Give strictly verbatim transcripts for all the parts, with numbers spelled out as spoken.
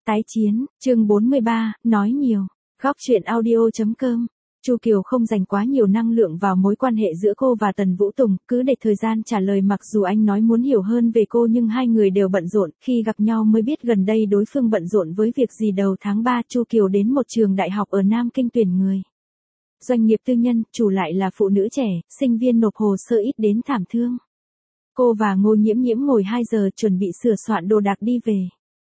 Tái chiến, chương bốn mươi ba, nói nhiều. Góc truyện audio.com. Chu Kiều không dành quá nhiều năng lượng vào mối quan hệ giữa cô và Tần Vũ Tùng, cứ để thời gian trả lời. Mặc dù anh nói muốn hiểu hơn về cô nhưng hai người đều bận rộn, khi gặp nhau mới biết gần đây đối phương bận rộn với việc gì. Đầu tháng ba, Chu Kiều đến một trường đại học ở Nam Kinh tuyển người. Doanh nghiệp tư nhân, chủ lại là phụ nữ trẻ, sinh viên nộp hồ sơ ít đến thảm thương. Cô và Ngô Nhiễm Nhiễm ngồi hai giờ chuẩn bị sửa soạn đồ đạc đi về.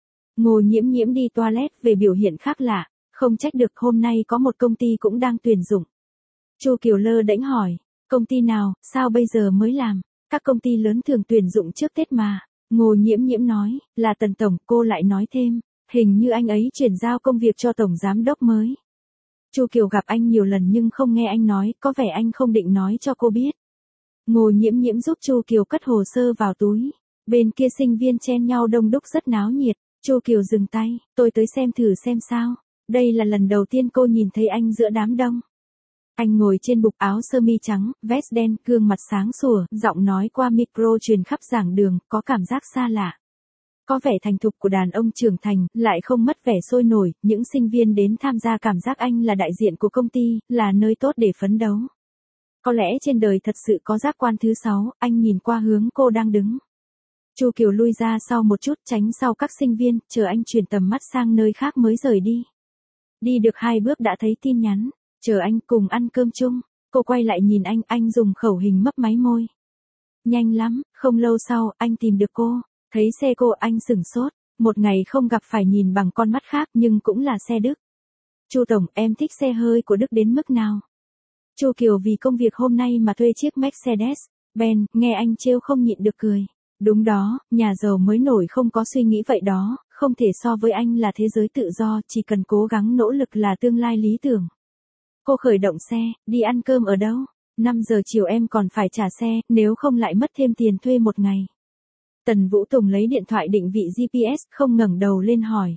Ngô Nhiễm Nhiễm đi toilet về biểu hiện khác lạ, không trách được, hôm nay có một công ty cũng đang tuyển dụng. Chu Kiều lơ đễnh hỏi, công ty nào, sao bây giờ mới làm, các công ty lớn thường tuyển dụng trước Tết mà. Ngô Nhiễm Nhiễm nói, là Tần Tổng. Cô lại nói thêm, hình như anh ấy chuyển giao công việc cho Tổng Giám Đốc mới. Chu Kiều gặp anh nhiều lần nhưng không nghe anh nói, có vẻ anh không định nói cho cô biết. Ngô Nhiễm Nhiễm giúp Chu Kiều cất hồ sơ vào túi. Bên kia sinh viên chen nhau đông đúc rất náo nhiệt. Chu Kiều dừng tay, tôi tới xem thử xem sao. Đây là lần đầu tiên cô nhìn thấy anh giữa đám đông. Anh ngồi trên bục, áo sơ mi trắng, vest đen, gương mặt sáng sủa, giọng nói qua micro truyền khắp giảng đường, có cảm giác xa lạ. Có vẻ thành thục của đàn ông trưởng thành, lại không mất vẻ sôi nổi. Những sinh viên đến tham gia cảm giác anh là đại diện của công ty, là nơi tốt để phấn đấu. Có lẽ trên đời thật sự có giác quan thứ sáu. Anh nhìn qua hướng cô đang đứng. Chu Kiều lui ra sau một chút, tránh sau các sinh viên, chờ anh chuyển tầm mắt sang nơi khác mới rời đi. Đi được hai bước đã thấy tin nhắn, chờ anh cùng ăn cơm chung. Cô quay lại nhìn anh, anh dùng khẩu hình mấp máy môi. Nhanh lắm, không lâu sau, anh tìm được cô. Thấy xe cô, anh sửng sốt. Một ngày không gặp phải nhìn bằng con mắt khác, nhưng cũng là xe Đức. Chu Tổng, em thích xe hơi của Đức đến mức nào? Chu Kiều vì công việc hôm nay mà thuê chiếc Mercedes-Benz, nghe anh trêu không nhịn được cười. Đúng đó, nhà giàu mới nổi không có suy nghĩ vậy đó, không thể so với anh là thế giới tự do, chỉ cần cố gắng nỗ lực là tương lai lý tưởng. Cô khởi động xe, đi ăn cơm ở đâu? năm giờ chiều em còn phải trả xe, nếu không lại mất thêm tiền thuê một ngày. Tần Vũ Tùng lấy điện thoại định vị giê pê ét, không ngẩng đầu lên hỏi.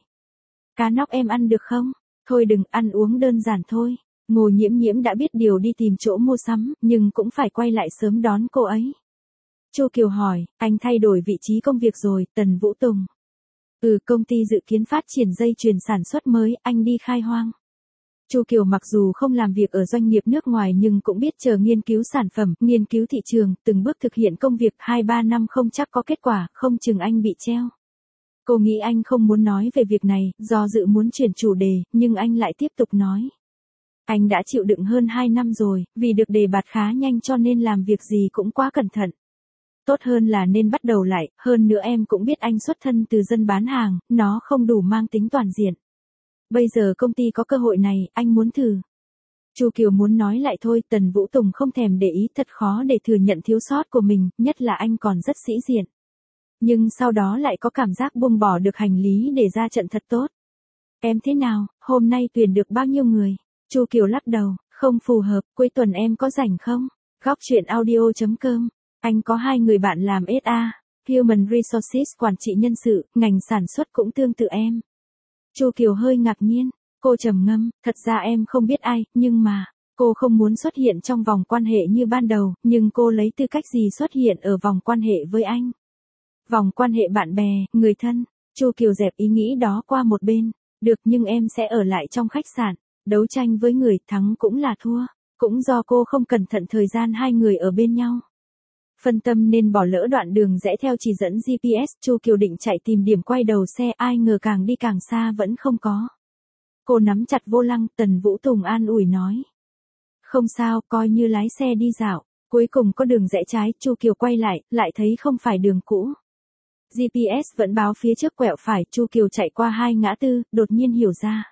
Cá nóc em ăn được không? Thôi đừng, ăn uống đơn giản thôi. Ngô Nhiễm Nhiễm đã biết điều đi tìm chỗ mua sắm, nhưng cũng phải quay lại sớm đón cô ấy. Chu Kiều hỏi, anh thay đổi vị trí công việc rồi? Tần Vũ Tùng. Ừ, công ty dự kiến phát triển dây chuyền sản xuất mới, anh đi khai hoang. Chu Kiều mặc dù không làm việc ở doanh nghiệp nước ngoài nhưng cũng biết chờ nghiên cứu sản phẩm, nghiên cứu thị trường, từng bước thực hiện công việc, hai ba năm không chắc có kết quả, không chừng anh bị treo. Cô nghĩ anh không muốn nói về việc này, do dự muốn chuyển chủ đề, nhưng anh lại tiếp tục nói. Anh đã chịu đựng hơn hai năm rồi, vì được đề bạt khá nhanh cho nên làm việc gì cũng quá cẩn thận. Tốt hơn là nên bắt đầu lại, hơn nữa em cũng biết anh xuất thân từ dân bán hàng, nó không đủ mang tính toàn diện. Bây giờ công ty có cơ hội này, anh muốn thử. Chu Kiều muốn nói lại thôi, Tần Vũ Tùng không thèm để ý, thật khó để thừa nhận thiếu sót của mình, nhất là anh còn rất sĩ diện. Nhưng sau đó lại có cảm giác buông bỏ được hành lý để ra trận thật tốt. Em thế nào, hôm nay tuyển được bao nhiêu người? Chu Kiều lắc đầu, không phù hợp, cuối tuần em có rảnh không? Góc truyện audio.com. Anh có hai người bạn làm ét a, Human Resources, quản trị nhân sự, ngành sản xuất cũng tương tự em. Chu Kiều hơi ngạc nhiên, cô trầm ngâm, thật ra em không biết ai, nhưng mà, cô không muốn xuất hiện trong vòng quan hệ như ban đầu, nhưng cô lấy tư cách gì xuất hiện ở vòng quan hệ với anh? Vòng quan hệ bạn bè, người thân. Chu Kiều dẹp ý nghĩ đó qua một bên. Được, nhưng em sẽ ở lại trong khách sạn, đấu tranh với người, thắng cũng là thua, cũng do cô không cẩn thận thời gian hai người ở bên nhau. Phân tâm nên bỏ lỡ đoạn đường rẽ theo chỉ dẫn giê pê ét, Chu Kiều định chạy tìm điểm quay đầu xe, ai ngờ càng đi càng xa vẫn không có. Cô nắm chặt vô lăng, Tần Vũ Tùng an ủi nói. Không sao, coi như lái xe đi dạo, cuối cùng có đường rẽ trái, Chu Kiều quay lại, lại thấy không phải đường cũ. giê pê ét vẫn báo phía trước quẹo phải, Chu Kiều chạy qua hai ngã tư, đột nhiên hiểu ra.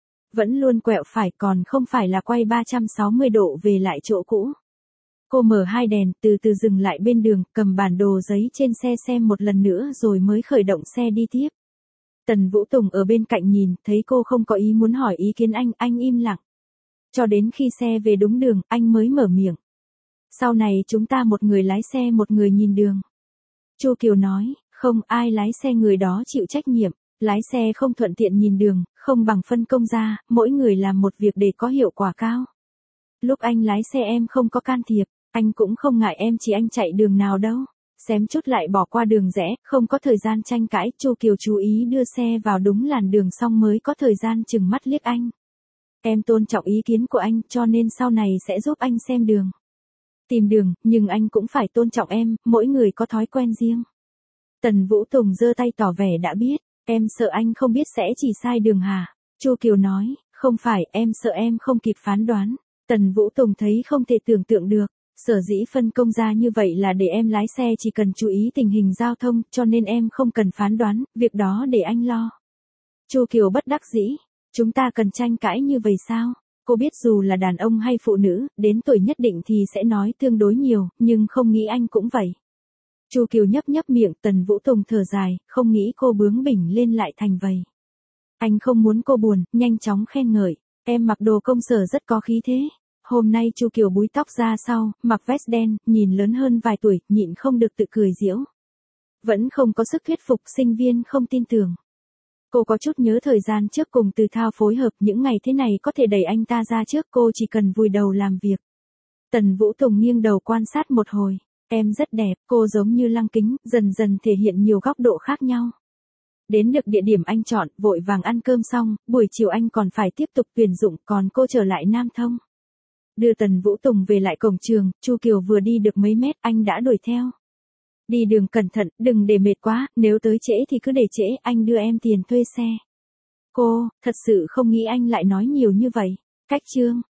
Vẫn luôn quẹo phải, còn không phải là quay ba trăm sáu mươi độ về lại chỗ cũ. Cô mở hai đèn, từ từ dừng lại bên đường, cầm bản đồ giấy trên xe xem một lần nữa rồi mới khởi động xe đi tiếp. Tần Vũ Tùng ở bên cạnh nhìn, thấy cô không có ý muốn hỏi ý kiến anh, anh im lặng. Cho đến khi xe về đúng đường, anh mới mở miệng. Sau này chúng ta một người lái xe một người nhìn đường. Chu Kiều nói, không, ai lái xe người đó chịu trách nhiệm, lái xe không thuận tiện nhìn đường, không bằng phân công ra, mỗi người làm một việc để có hiệu quả cao. Lúc anh lái xe em không có can thiệp. Anh cũng không ngại em chỉ anh chạy đường nào đâu. xém chút lại bỏ qua đường rẽ, không có thời gian tranh cãi, Chu Kiều chú ý đưa xe vào đúng làn đường xong mới có thời gian chừng mắt liếc anh. Em tôn trọng ý kiến của anh, cho nên sau này sẽ giúp anh xem đường. Tìm đường, nhưng anh cũng phải tôn trọng em, mỗi người có thói quen riêng. Tần Vũ Tùng giơ tay tỏ vẻ đã biết, em sợ anh không biết sẽ chỉ sai đường hả? Chu Kiều nói, không phải, em sợ em không kịp phán đoán. Tần Vũ Tùng thấy không thể tưởng tượng được, sở dĩ phân công ra như vậy là để em lái xe chỉ cần chú ý tình hình giao thông, cho nên em không cần phán đoán, việc đó để anh lo. Chu Kiều bất đắc dĩ, chúng ta cần tranh cãi như vậy sao? Cô biết dù là đàn ông hay phụ nữ, đến tuổi nhất định thì sẽ nói tương đối nhiều, nhưng không nghĩ anh cũng vậy. Chu Kiều nhấp nhấp miệng, Tần Vũ Tùng thở dài, không nghĩ cô bướng bỉnh lên lại thành vậy. Anh không muốn cô buồn, nhanh chóng khen ngợi, em mặc đồ công sở rất có khí thế. Hôm nay Chu Kiều búi tóc ra sau, mặc vest đen, nhìn lớn hơn vài tuổi, nhịn không được tự cười giễu. Vẫn không có sức thuyết phục sinh viên không tin tưởng. Cô có chút nhớ thời gian trước cùng Từ Thao phối hợp, những ngày thế này có thể đẩy anh ta ra trước, cô chỉ cần vùi đầu làm việc. Tần Vũ Tùng nghiêng đầu quan sát một hồi, em rất đẹp, cô giống như lăng kính, dần dần thể hiện nhiều góc độ khác nhau. Đến được địa điểm anh chọn, vội vàng ăn cơm xong, buổi chiều anh còn phải tiếp tục tuyển dụng, còn cô trở lại Nam Thông. Đưa Tần Vũ Tùng về lại cổng trường, Chu Kiều vừa đi được mấy mét, anh đã đuổi theo. Đi đường cẩn thận, đừng để mệt quá, nếu tới trễ thì cứ để trễ, anh đưa em tiền thuê xe. Cô, thật sự không nghĩ anh lại nói nhiều như vậy. Cách chương.